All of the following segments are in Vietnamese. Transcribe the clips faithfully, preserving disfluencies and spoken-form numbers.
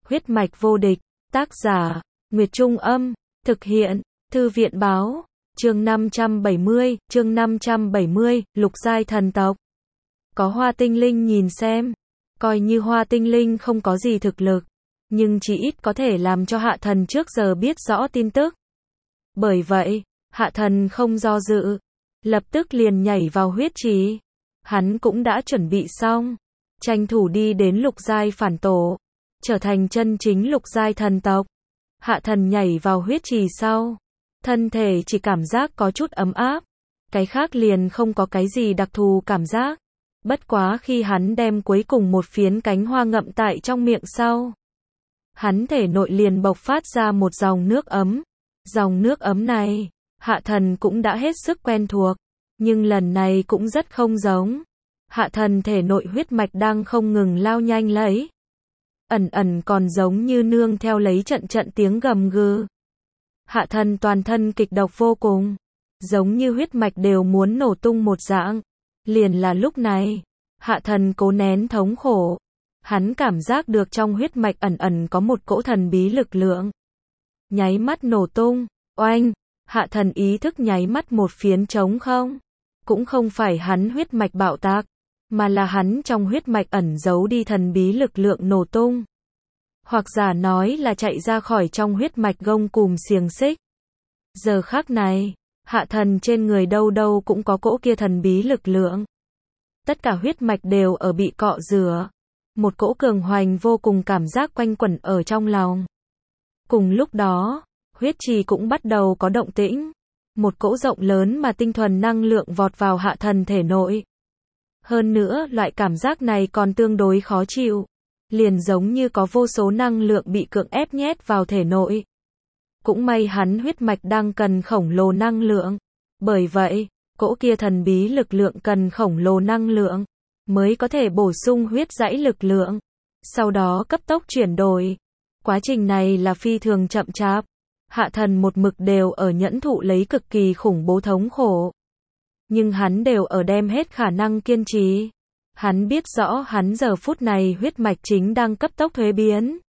Huyết mạch vô địch, tác giả, Nguyệt Trung Âm, thực hiện, Thư viện Báo, chương năm trăm bảy mươi, chương năm trăm bảy mươi, lục giai thần tộc. Có Hoa Tinh Linh nhìn xem, coi như Hoa Tinh Linh không có gì thực lực, nhưng chỉ ít có thể làm cho Hạ Thần trước giờ biết rõ tin tức. Bởi vậy, Hạ Thần không do dự, lập tức liền nhảy vào huyết trì. Hắn cũng đã chuẩn bị xong, tranh thủ đi đến lục giai phản tổ, trở thành chân chính lục giai thần tộc. Hạ Thần nhảy vào huyết trì sau, thân thể chỉ cảm giác có chút ấm áp, cái khác liền không có cái gì đặc thù cảm giác. Bất quá khi hắn đem cuối cùng một phiến cánh hoa ngậm tại trong miệng sau, hắn thể nội liền bộc phát ra một dòng nước ấm. Dòng nước ấm này, Hạ Thần cũng đã hết sức quen thuộc, nhưng lần này cũng rất không giống. Hạ Thần thể nội huyết mạch đang không ngừng lao nhanh lấy, ẩn ẩn còn giống như nương theo lấy trận trận tiếng gầm gừ. Hạ Thần toàn thân kịch độc vô cùng, giống như huyết mạch đều muốn nổ tung một dạng. Liền là lúc này, Hạ Thần cố nén thống khổ, hắn cảm giác được trong huyết mạch ẩn ẩn có một cỗ thần bí lực lượng. Nháy mắt nổ tung, oanh, Hạ Thần ý thức nháy mắt một phiến trống không. Cũng không phải hắn huyết mạch bạo tạc, mà là hắn trong huyết mạch ẩn giấu đi thần bí lực lượng nổ tung. Hoặc giả nói là chạy ra khỏi trong huyết mạch gông cùm xiềng xích. Giờ khắc này, Hạ Thần trên người đâu đâu cũng có cỗ kia thần bí lực lượng. Tất cả huyết mạch đều ở bị cọ rửa. Một cỗ cường hoành vô cùng cảm giác quanh quẩn ở trong lòng. Cùng lúc đó, huyết trì cũng bắt đầu có động tĩnh. Một cỗ rộng lớn mà tinh thuần năng lượng vọt vào Hạ Thần thể nội. Hơn nữa, loại cảm giác này còn tương đối khó chịu. Liền giống như có vô số năng lượng bị cưỡng ép nhét vào thể nội. Cũng may hắn huyết mạch đang cần khổng lồ năng lượng. Bởi vậy, cỗ kia thần bí lực lượng cần khổng lồ năng lượng, mới có thể bổ sung huyết dãy lực lượng. Sau đó cấp tốc chuyển đổi. Quá trình này là phi thường chậm chạp. Hạ Thần một mực đều ở nhẫn thụ lấy cực kỳ khủng bố thống khổ. Nhưng hắn đều ở đem hết khả năng kiên trì. Hắn biết rõ hắn giờ phút này huyết mạch chính đang cấp tốc thuế biến.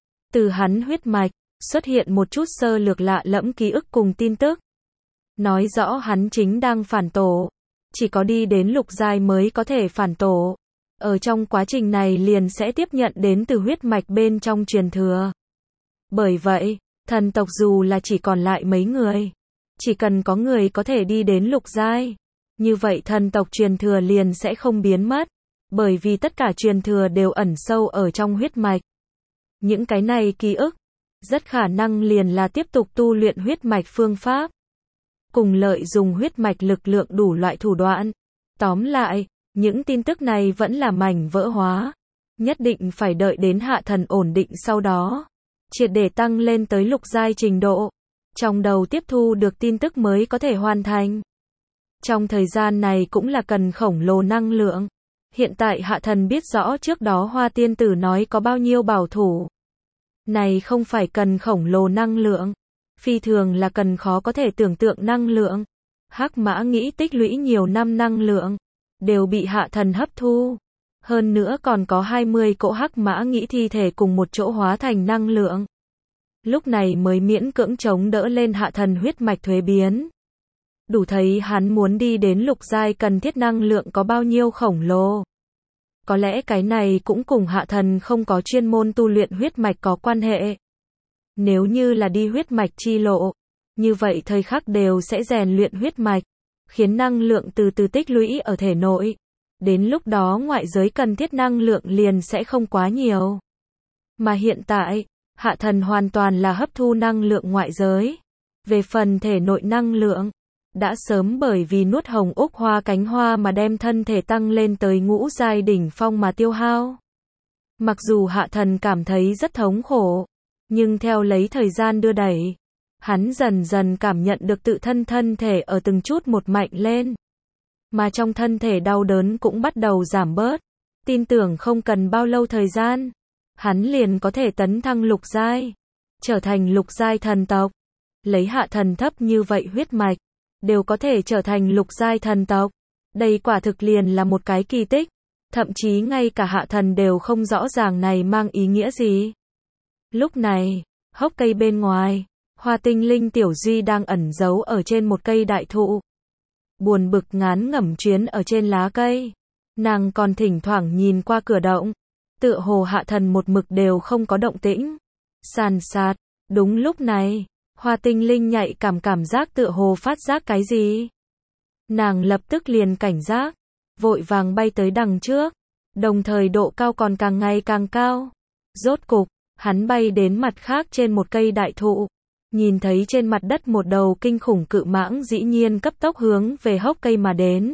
Từ hắn huyết mạch, xuất hiện một chút sơ lược lạ lẫm ký ức cùng tin tức. Nói rõ hắn chính đang phản tổ. Chỉ có đi đến lục giai mới có thể phản tổ. Ở trong quá trình này liền sẽ tiếp nhận đến từ huyết mạch bên trong truyền thừa. Bởi vậy, thần tộc dù là chỉ còn lại mấy người, chỉ cần có người có thể đi đến lục giai, như vậy thần tộc truyền thừa liền sẽ không biến mất. Bởi vì tất cả truyền thừa đều ẩn sâu ở trong huyết mạch. Những cái này ký ức, rất khả năng liền là tiếp tục tu luyện huyết mạch phương pháp. Cùng lợi dùng huyết mạch lực lượng đủ loại thủ đoạn. Tóm lại, những tin tức này vẫn là mảnh vỡ hóa. Nhất định phải đợi đến Hạ Thần ổn định sau đó. Triệt để tăng lên tới lục giai trình độ. Trong đầu tiếp thu được tin tức mới có thể hoàn thành. Trong thời gian này cũng là cần khổng lồ năng lượng. Hiện tại Hạ Thần biết rõ trước đó Hoa Tiên Tử nói có bao nhiêu bảo thủ. Này không phải cần khổng lồ năng lượng. Phi thường là cần khó có thể tưởng tượng năng lượng. Hắc mã nghĩ tích lũy nhiều năm năng lượng. Đều bị Hạ Thần hấp thu. Hơn nữa còn có hai mươi cỗ hắc mã nghĩ thi thể cùng một chỗ hóa thành năng lượng. Lúc này mới miễn cưỡng chống đỡ lên Hạ Thần huyết mạch thuế biến. Đủ thấy hắn muốn đi đến lục giai cần thiết năng lượng có bao nhiêu khổng lồ. Có lẽ cái này cũng cùng Hạ Thần không có chuyên môn tu luyện huyết mạch có quan hệ. Nếu như là đi huyết mạch chi lộ, như vậy thời khắc đều sẽ rèn luyện huyết mạch, khiến năng lượng từ từ tích lũy ở thể nội. Đến lúc đó ngoại giới cần thiết năng lượng liền sẽ không quá nhiều. Mà hiện tại, Hạ Thần hoàn toàn là hấp thu năng lượng ngoại giới. Về phần thể nội năng lượng, đã sớm bởi vì nuốt hồng úc hoa cánh hoa mà đem thân thể tăng lên tới ngũ giai đỉnh phong mà tiêu hao. Mặc dù Hạ Thần cảm thấy rất thống khổ, nhưng theo lấy thời gian đưa đẩy, hắn dần dần cảm nhận được tự thân thân thể ở từng chút một mạnh lên. Mà trong thân thể đau đớn cũng bắt đầu giảm bớt. Tin tưởng không cần bao lâu thời gian, hắn liền có thể tấn thăng lục giai, trở thành lục giai thần tộc. Lấy Hạ Thần thấp như vậy huyết mạch, đều có thể trở thành lục giai thần tộc. Đây quả thực liền là một cái kỳ tích. Thậm chí ngay cả Hạ Thần đều không rõ ràng này mang ý nghĩa gì. Lúc này, hốc cây bên ngoài, Hoa Tinh Linh Tiểu Duy đang ẩn giấu ở trên một cây đại thụ. Buồn bực ngán ngẩm chuyến ở trên lá cây. Nàng còn thỉnh thoảng nhìn qua cửa động. Tựa hồ Hạ Thần một mực đều không có động tĩnh. Sàn sạt, đúng lúc này, Hoa Tinh Linh nhạy cảm cảm giác tựa hồ phát giác cái gì. Nàng lập tức liền cảnh giác, vội vàng bay tới đằng trước, đồng thời độ cao còn càng ngày càng cao. Rốt cục, hắn bay đến mặt khác trên một cây đại thụ, nhìn thấy trên mặt đất một đầu kinh khủng cự mãng dĩ nhiên cấp tốc hướng về hốc cây mà đến.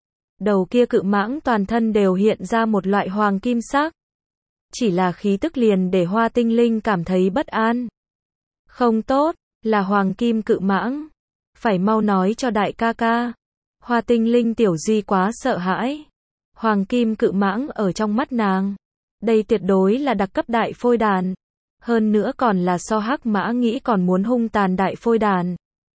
Đầu kia cự mãng toàn thân đều hiện ra một loại hoàng kim sắc. Chỉ là khí tức liền để Hoa Tinh Linh cảm thấy bất an. Không tốt, là hoàng kim cự mãng. Phải mau nói cho đại ca ca. Hoa Tinh Linh Tiểu Duy quá sợ hãi. Hoàng kim cự mãng ở trong mắt nàng. Đây tuyệt đối là đặc cấp đại phôi đàn. Hơn nữa còn là so hắc mã nghĩ còn muốn hung tàn đại phôi đàn.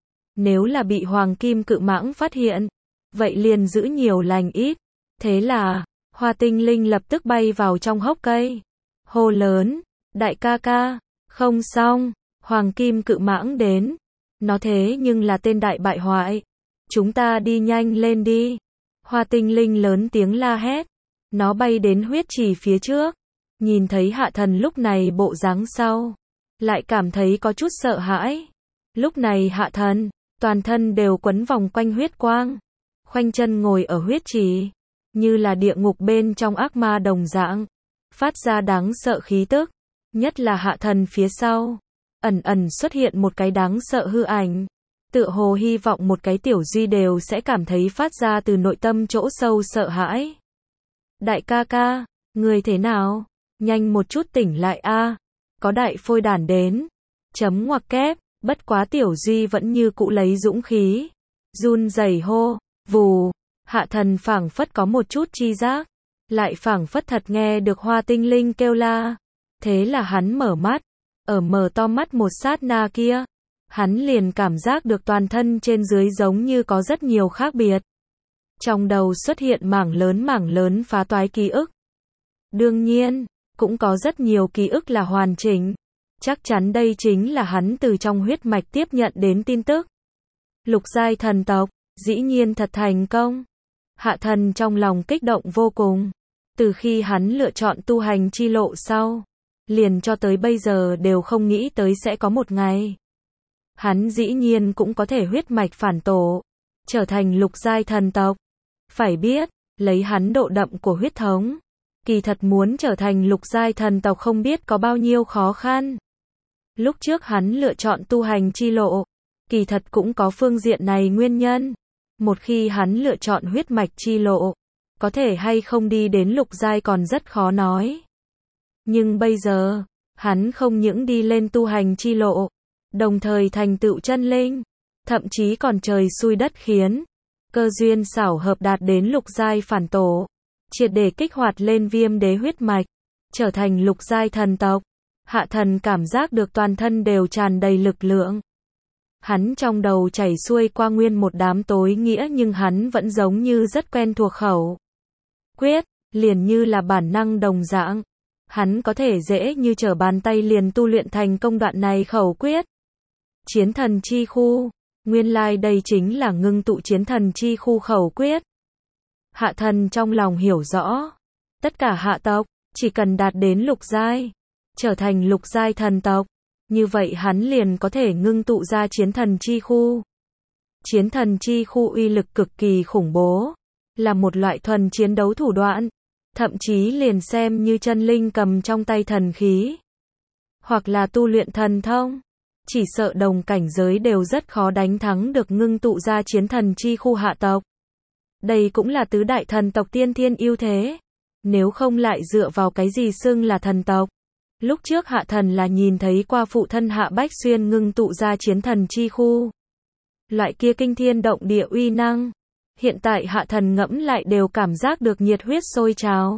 Nếu là bị hoàng kim cự mãng phát hiện, vậy liền giữ nhiều lành ít. Thế là, Hoa Tinh Linh lập tức bay vào trong hốc cây. Hô lớn, đại ca ca, không xong, hoàng kim cự mãng đến. Nó thế nhưng là tên đại bại hoại. Chúng ta đi nhanh lên đi. Hoa Tinh Linh lớn tiếng la hét. Nó bay đến huyết trì phía trước. Nhìn thấy Hạ Thần lúc này bộ dáng sau. Lại cảm thấy có chút sợ hãi. Lúc này Hạ Thần, toàn thân đều quấn vòng quanh huyết quang. Khoanh chân ngồi ở huyết trì. Như là địa ngục bên trong ác ma đồng dạng. Phát ra đáng sợ khí tức. Nhất là Hạ Thần phía sau. Ẩn ẩn xuất hiện một cái đáng sợ hư ảnh. Tựa hồ hy vọng một cái Tiểu Duy đều sẽ cảm thấy phát ra từ nội tâm chỗ sâu sợ hãi. Đại ca ca, người thế nào? Nhanh một chút tỉnh lại a, có đại phôi đản đến. Chấm ngoặc kép, bất quá Tiểu Duy vẫn như cũ lấy dũng khí. Run rẩy hô, vù, Hạ Thần phảng phất có một chút chi giác. Lại phảng phất thật nghe được Hoa Tinh Linh kêu la. Thế là hắn mở mắt. Ở mở to mắt một sát na kia. Hắn liền cảm giác được toàn thân trên dưới giống như có rất nhiều khác biệt. Trong đầu xuất hiện mảng lớn mảng lớn phá toái ký ức. Đương nhiên, cũng có rất nhiều ký ức là hoàn chỉnh. Chắc chắn đây chính là hắn từ trong huyết mạch tiếp nhận đến tin tức. Lục giai thần tộc, dĩ nhiên thật thành công. Hạ Thần trong lòng kích động vô cùng. Từ khi hắn lựa chọn tu hành chi lộ sau, liền cho tới bây giờ đều không nghĩ tới sẽ có một ngày. Hắn dĩ nhiên cũng có thể huyết mạch phản tổ, trở thành lục giai thần tộc. Phải biết, lấy hắn độ đậm của huyết thống, kỳ thật muốn trở thành lục giai thần tộc không biết có bao nhiêu khó khăn. Lúc trước hắn lựa chọn tu hành chi lộ, kỳ thật cũng có phương diện này nguyên nhân. Một khi hắn lựa chọn huyết mạch chi lộ, có thể hay không đi đến lục giai còn rất khó nói. Nhưng bây giờ, hắn không những đi lên tu hành chi lộ, đồng thời thành tựu chân linh, thậm chí còn trời xui đất khiến, cơ duyên xảo hợp đạt đến lục giai phản tổ, triệt để kích hoạt lên viêm đế huyết mạch, trở thành lục giai thần tộc. Hạ Thần cảm giác được toàn thân đều tràn đầy lực lượng. Hắn trong đầu chảy xuôi qua nguyên một đám tối nghĩa nhưng hắn vẫn giống như rất quen thuộc khẩu quyết, liền như là bản năng đồng dạng. Hắn có thể dễ như trở bàn tay liền tu luyện thành công đoạn này khẩu quyết. Chiến thần chi khu, nguyên lai like đây chính là ngưng tụ chiến thần chi khu khẩu quyết. Hạ Thần trong lòng hiểu rõ, tất cả hạ tộc, chỉ cần đạt đến lục giai, trở thành lục giai thần tộc, như vậy hắn liền có thể ngưng tụ ra chiến thần chi khu. Chiến thần chi khu uy lực cực kỳ khủng bố, là một loại thuần chiến đấu thủ đoạn, thậm chí liền xem như chân linh cầm trong tay thần khí, hoặc là tu luyện thần thông, chỉ sợ đồng cảnh giới đều rất khó đánh thắng được ngưng tụ ra chiến thần chi khu hạ tộc. Đây cũng là tứ đại thần tộc tiên thiên ưu thế, nếu không lại dựa vào cái gì xưng là thần tộc. Lúc trước Hạ Thần là nhìn thấy qua phụ thân Hạ Bách Xuyên ngưng tụ ra chiến thần chi khu. Loại kia kinh thiên động địa uy năng. Hiện tại Hạ Thần ngẫm lại đều cảm giác được nhiệt huyết sôi trào.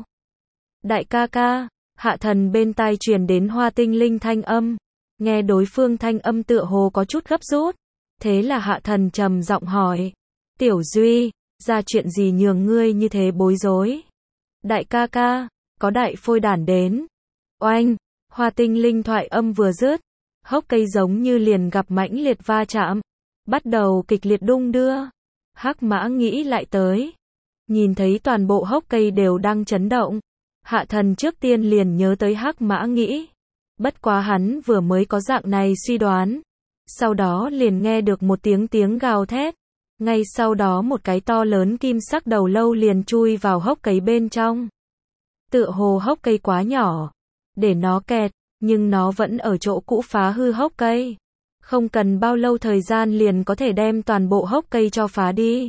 Đại ca ca, Hạ Thần bên tai truyền đến Hoa Tinh Linh thanh âm. Nghe đối phương thanh âm tựa hồ có chút gấp rút. Thế là Hạ Thần trầm giọng hỏi. Tiểu Duy, ra chuyện gì nhường ngươi như thế bối rối? Đại ca ca, có đại phôi đản đến. Oanh! Hoa Tinh Linh thoại âm vừa dứt, hốc cây giống như liền gặp mãnh liệt va chạm, bắt đầu kịch liệt đung đưa. Hắc Mã nghĩ lại tới, nhìn thấy toàn bộ hốc cây đều đang chấn động, Hạ Thần trước tiên liền nhớ tới Hắc Mã nghĩ. Bất quá hắn vừa mới có dạng này suy đoán, sau đó liền nghe được một tiếng tiếng gào thét, ngay sau đó một cái to lớn kim sắc đầu lâu liền chui vào hốc cây bên trong. Tựa hồ hốc cây quá nhỏ, để nó kẹt, nhưng nó vẫn ở chỗ cũ phá hư hốc cây. Không cần bao lâu thời gian liền có thể đem toàn bộ hốc cây cho phá đi.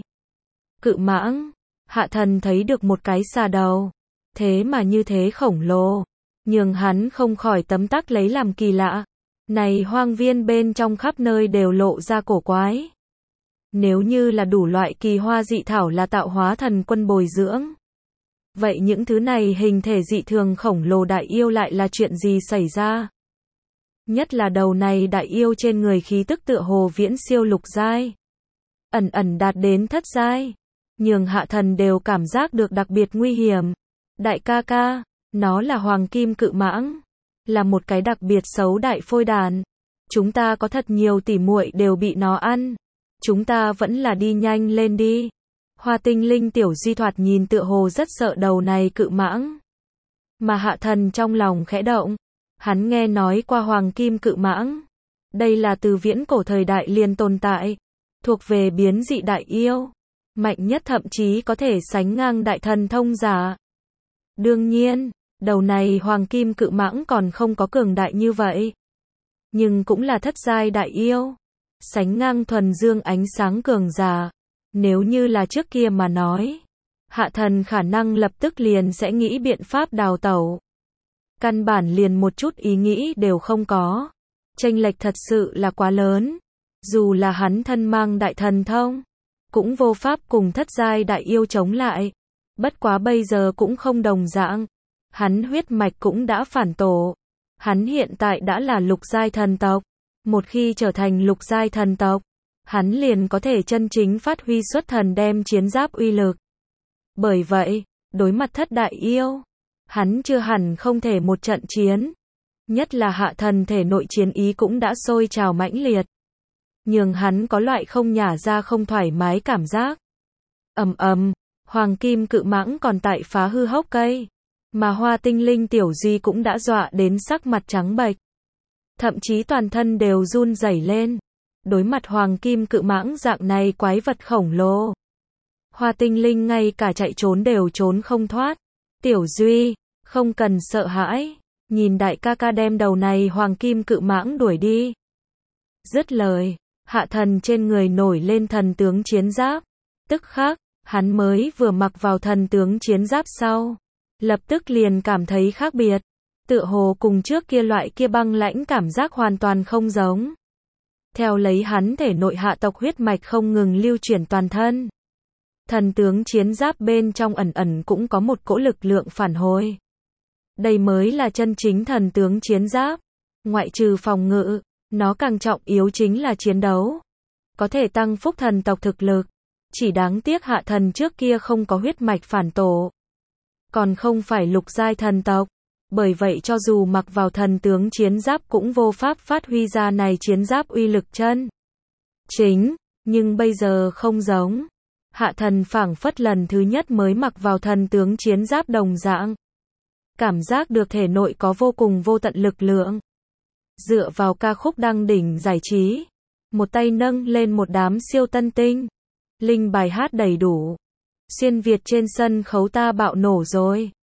Cự mãng, Hạ Thần thấy được một cái xà đầu, thế mà như thế khổng lồ, nhường hắn không khỏi tấm tắc lấy làm kỳ lạ. Này hoang viên bên trong khắp nơi đều lộ ra cổ quái. Nếu như là đủ loại kỳ hoa dị thảo là tạo hóa thần quân bồi dưỡng, vậy những thứ này hình thể dị thường khổng lồ đại yêu lại là chuyện gì xảy ra? Nhất là đầu này đại yêu trên người khí tức tựa hồ viễn siêu lục giai, ẩn ẩn đạt đến thất giai, nhường Hạ Thần đều cảm giác được đặc biệt nguy hiểm. Đại ca ca, nó là hoàng kim cự mãng, là một cái đặc biệt xấu đại phôi đàn. Chúng ta có thật nhiều tỉ muội đều bị nó ăn. Chúng ta vẫn là đi nhanh lên đi. Hoa Tinh Linh tiểu duy thoạt nhìn tựa hồ rất sợ đầu này cự mãng. Mà Hạ Thần trong lòng khẽ động. Hắn nghe nói qua hoàng kim cự mãng. Đây là từ viễn cổ thời đại liền tồn tại, thuộc về biến dị đại yêu. Mạnh nhất thậm chí có thể sánh ngang đại thần thông giả. Đương nhiên, đầu này hoàng kim cự mãng còn không có cường đại như vậy. Nhưng cũng là thất giai đại yêu. Sánh ngang thuần dương ánh sáng cường giả. Nếu như là trước kia mà nói, Hạ Thần khả năng lập tức liền sẽ nghĩ biện pháp đào tẩu. Căn bản liền một chút ý nghĩ đều không có. Chênh lệch thật sự là quá lớn. Dù là hắn thân mang đại thần thông, cũng vô pháp cùng thất giai đại yêu chống lại. Bất quá bây giờ cũng không đồng dạng. Hắn huyết mạch cũng đã phản tổ. Hắn hiện tại đã là lục giai thần tộc. Một khi trở thành lục giai thần tộc, hắn liền có thể chân chính phát huy xuất thần đem chiến giáp uy lực. Bởi vậy, đối mặt thất đại yêu, hắn chưa hẳn không thể một trận chiến. Nhất là Hạ Thần thể nội chiến ý cũng đã sôi trào mãnh liệt, nhường hắn có loại không nhả ra không thoải mái cảm giác. Ầm ầm, hoàng kim cự mãng còn tại phá hư hốc cây, mà Hoa Tinh Linh tiểu duy cũng đã dọa đến sắc mặt trắng bệch, thậm chí toàn thân đều run rẩy lên. Đối mặt hoàng kim cự mãng dạng này quái vật khổng lồ, Hoa Tinh Linh ngay cả chạy trốn đều trốn không thoát. Tiểu duy, không cần sợ hãi, nhìn đại ca ca đem đầu này hoàng kim cự mãng đuổi đi. Dứt lời, Hạ Thần trên người nổi lên thần tướng chiến giáp. Tức khắc, hắn mới vừa mặc vào thần tướng chiến giáp sau, lập tức liền cảm thấy khác biệt. Tựa hồ cùng trước kia loại kia băng lãnh cảm giác hoàn toàn không giống. Theo lấy hắn thể nội hạ tộc huyết mạch không ngừng lưu chuyển toàn thân. Thần tướng chiến giáp bên trong ẩn ẩn cũng có một cỗ lực lượng phản hồi. Đây mới là chân chính thần tướng chiến giáp. Ngoại trừ phòng ngự, nó càng trọng yếu chính là chiến đấu. Có thể tăng phúc thần tộc thực lực. Chỉ đáng tiếc Hạ Thần trước kia không có huyết mạch phản tổ, còn không phải lục giai thần tộc. Bởi vậy cho dù mặc vào thần tướng chiến giáp cũng vô pháp phát huy ra này chiến giáp uy lực chân chính. Nhưng bây giờ không giống. Hạ Thần phảng phất lần thứ nhất mới mặc vào thần tướng chiến giáp đồng dạng. Cảm giác được thể nội có vô cùng vô tận lực lượng. Dựa vào ca khúc đăng đỉnh giải trí, một tay nâng lên một đám siêu tân tinh. Linh bài hát đầy đủ. Xuyên Việt trên sân khấu ta bạo nổ rồi.